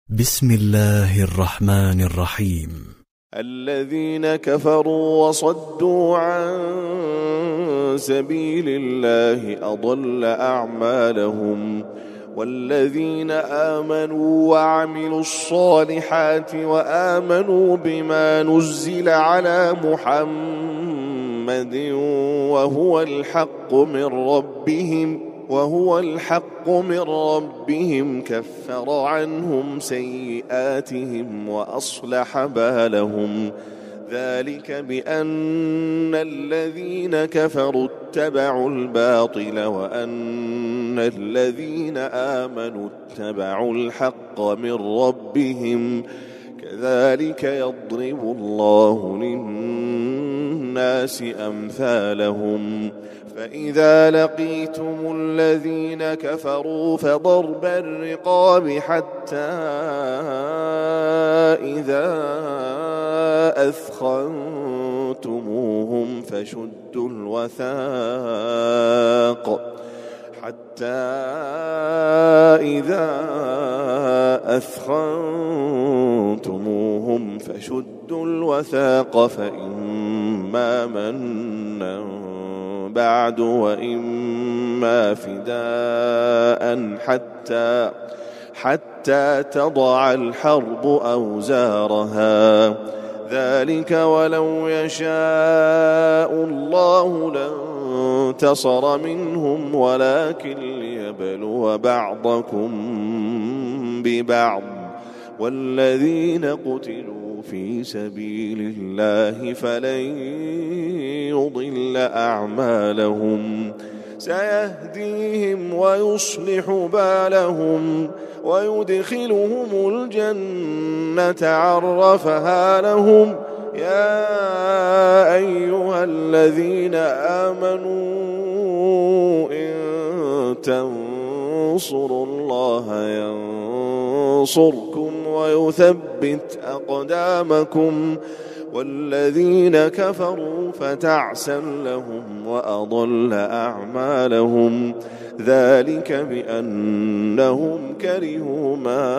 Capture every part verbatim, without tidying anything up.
بسم الله الرحمن الرحيم. الذين كفروا وصدوا عن سبيل الله أضل أعمالهم، والذين آمنوا وعملوا الصالحات وآمنوا بما نزل على محمد وهو الحق من ربهم وهو الحق من ربهم كفر عنهم سيئاتهم وأصلح بالهم. ذلك بأن الذين كفروا اتبعوا الباطل وأن الذين آمنوا اتبعوا الحق من ربهم، كذلك يضرب الله للناس أمثالهم. فإذا لقيتم الذين كفروا فضرب الرقاب حتى إذا أثخنتموهم فشدوا الوثاق حتى إذا أثخنتموهم فشدوا الوثاق فإما منا بعد وإما فداء حتى حتى تضع الحرب أوزارها. ذلك ولو يشاء الله لانتصر منهم ولكن ليبلو بعضكم ببعض، والذين قتلوا في سبيل الله فلن يضل أعمالهم، سيهديهم ويصلح بالهم ويدخلهم الجنة عرفها لهم. يا أيها الذين آمنوا إن تنصروا الله ينصركم ويثبت أقدامكم، والذين كفروا فتعسا لهم وأضل أعمالهم. ذلك بأنهم كرهوا ما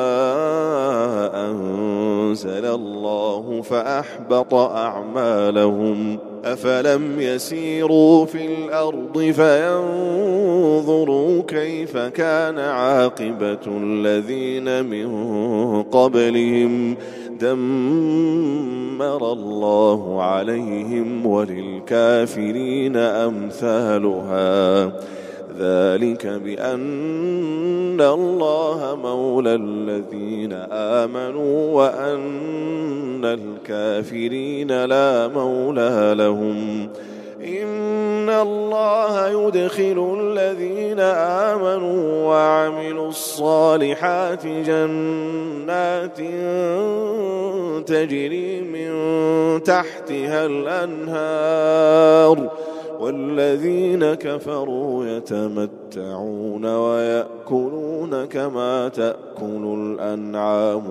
أنزل الله فأحبط أعمالهم. أفلم يسيروا في الأرض فينظروا كيف كان عاقبة الذين من قبلهم، دمر الله عليهم وللكافرين أمثالها. ذلك بأن الله مولى الذين آمنوا وأن الكافرين لا مولى لهم. إن الله يدخل الذين آمنوا وعملوا الصالحات جنات تجري من تحتها الأنهار، والذين كفروا يتمتعون ويأكلون كما تأكل الأنعام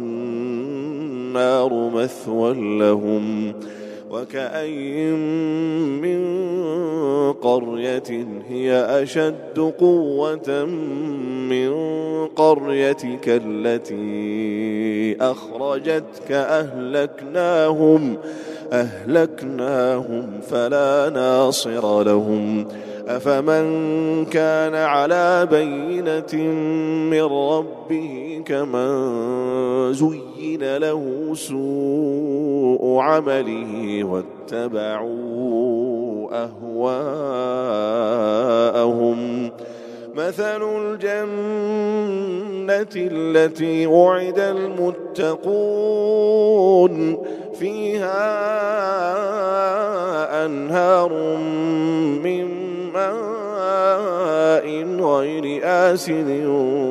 والنار مثوى لهم. وكأين من قرية هي أشد قوة من قريتك التي أخرجتك أهلكناهم أهلكناهم فلا ناصر لهم. أفمن كان على بينة من ربه كمن زين له سوء عمله واتبعوا أهواءهم. مثل الجنة التي وعد المتقون فيها أنهار من ماء غير آسن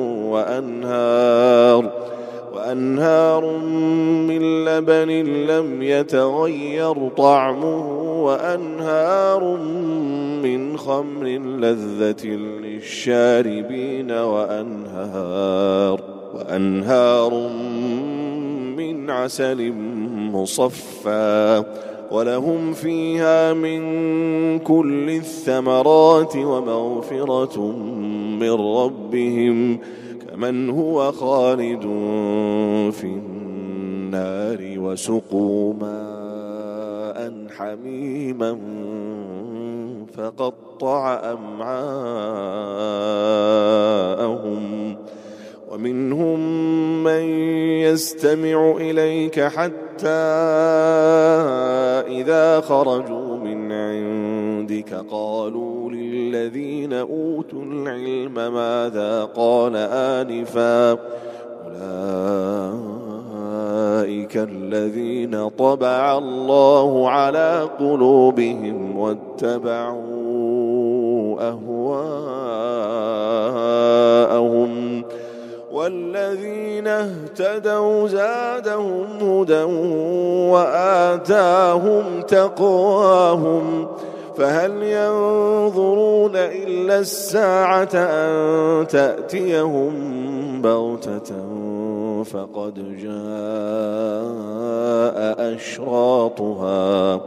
وأنهار وأنهار من لبن لم يتغير طعمه وأنهار من خمر لذة للشاربين وأنهار وأنهار من عسل مصفى ولهم فيها من كل الثمرات ومغفرة من ربهم كمن هو خالد في النار وسقوا ماء حميما فقطع أمعاءهم ومنهم من يستمع إليك حتى إذا خرجوا من عندك قالوا للذين أوتوا العلم ماذا قال آنفا أولئك الذين طبع الله على قلوبهم واتبعوا أهواءهم والذين اهتدوا زادهم هدى وآتاهم تقواهم فهل ينظرون إلا الساعة أن تأتيهم بغتة فقد جاء أشراطها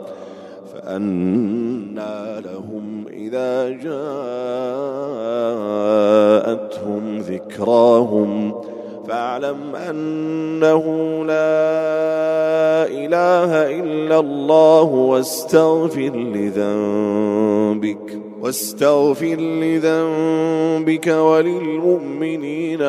فأنى لهم إذا جاءتهم ذكراهم فاعلم أنه لا إله إلا الله واستغفر لذنبك واستغفر لذنبك وللمؤمنين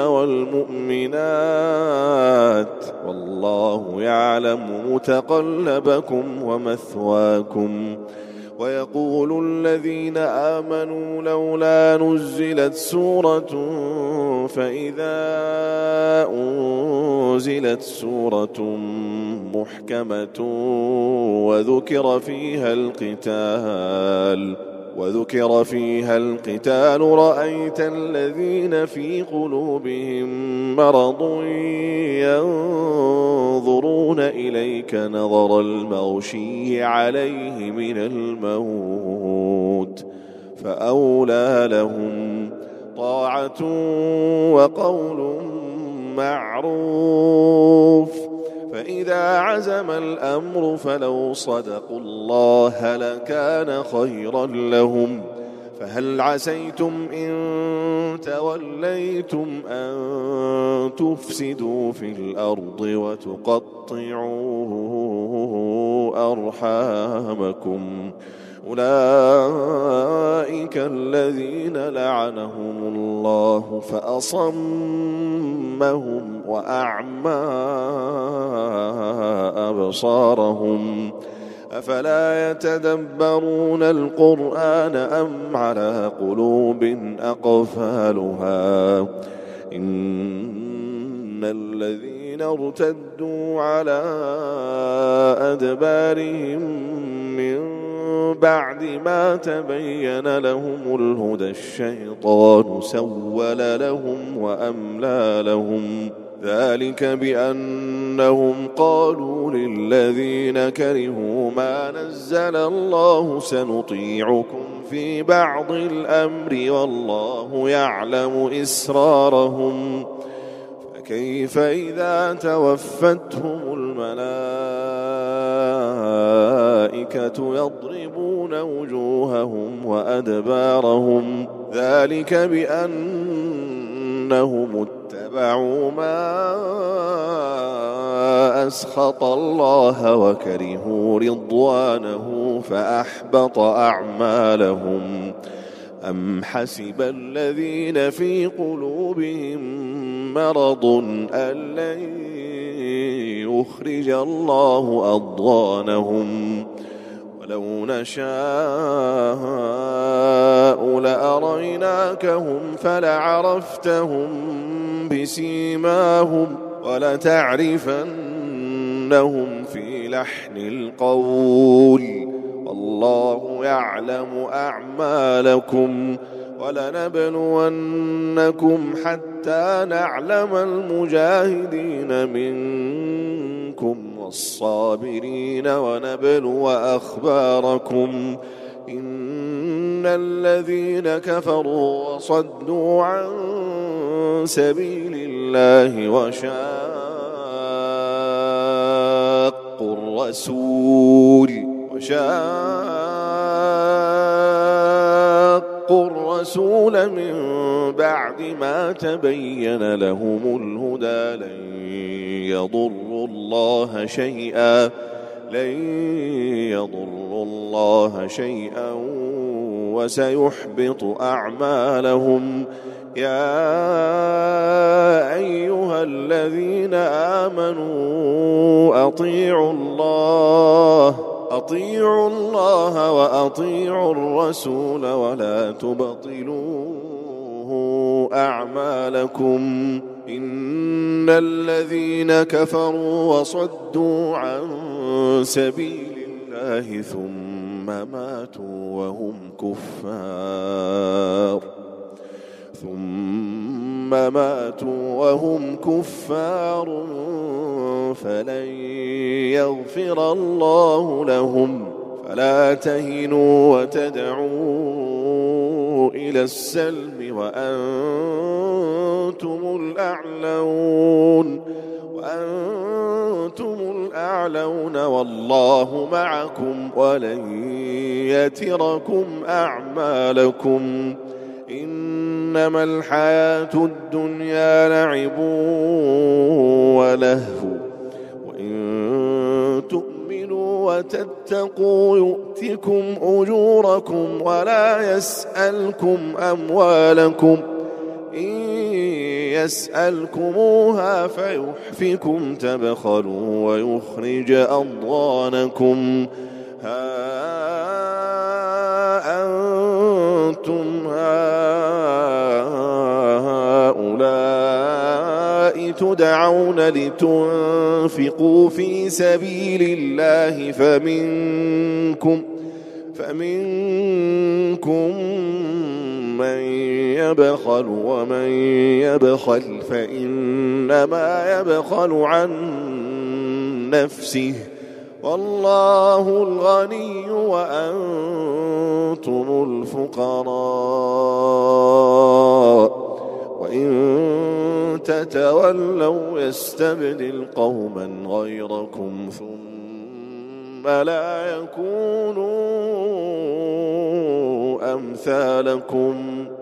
والمؤمنات والله يعلم متقلبكم ومثواكم ويقول الذين آمنوا لولا نزلت سورة فإذا أنزلت سورة محكمة وذكر فيها القتال وذكر فيها القتال رأيت الذين في قلوبهم مرض ينظرون إليك نظر المغشي عليه من الموت فأولى لهم طاعة وقول معروف فإذا عزم الأمر فلو صدقوا الله لكان خيرا لهم فهل عسيتم إن توليتم أن تفسدوا في الأرض وتقطعوا أرحامكم أولئك الذين لعنهم الله فأصمهم وأعمى أبصارهم أفلا يتدبرون القرآن أم على قلوب أقفالها إن الذين ارتدوا على أدبارهم من بعد ما تبين لهم الهدى الشيطان سول لهم وأملى لهم ذلك بأنهم قالوا للذين كرهوا ما نزل الله سنطيعكم في بعض الأمر والله يعلم إسرارهم فكيف إذا توفتهم الملائكة يضربون وجوههم وأدبارهم ذلك بأنهم اتبعوا ما أسخط الله وكرهوا رضوانه فأحبط أعمالهم أم حسب الذين في قلوبهم مرض أن لن يخرج الله أضغانهم ولو نشاء لأريناكهم فلعرفتهم بسيماهم ولتعرفنهم في لحن القول والله يعلم أعمالكم ولنبلونكم حتى نعلم المجاهدين منكم والصابرين ونبلو أخباركم إن الذين كفروا وصدوا عن سبيل الله وشاقوا الرسول وشاقوا الرسول الرسول من بعد ما تبين لهم الهدى لن يضروا الله شيئا لن يضروا الله شيئا وسيحبط أعمالهم. يا أيها الذين آمنوا أطيعوا الله أطيعوا الله وأطيعوا الرسول ولا تبطلوا أعمالكم. إن الذين كفروا وصدوا عن سبيل الله ثم ماتوا وهم كفار ثم ماتوا وهم كفار فلن يغفر الله لهم. فلا تهنوا وتدعوا إلى السلم وأنتم الأعلون وأنتم الأعلون والله معكم ولن يتركم أعمالكم. إنما الحياة الدنيا لعب ولهو وإن تؤمنوا وتتقوا يؤتكم أجوركم ولا يسألكم أموالكم. إن يسألكموها فيحفكم تبخلوا ويخرج أضغانكم. ها أنتم هؤلاء تدعون لتنفقوا في سبيل الله فمنكم فمنكم من يبخل ومن يبخل فإنما يبخل عن نفسه والله الغني وأنتم الفقراء. وإن تتولوا يستبدل قوما غيركم ثم لا يكونوا أمثالكم.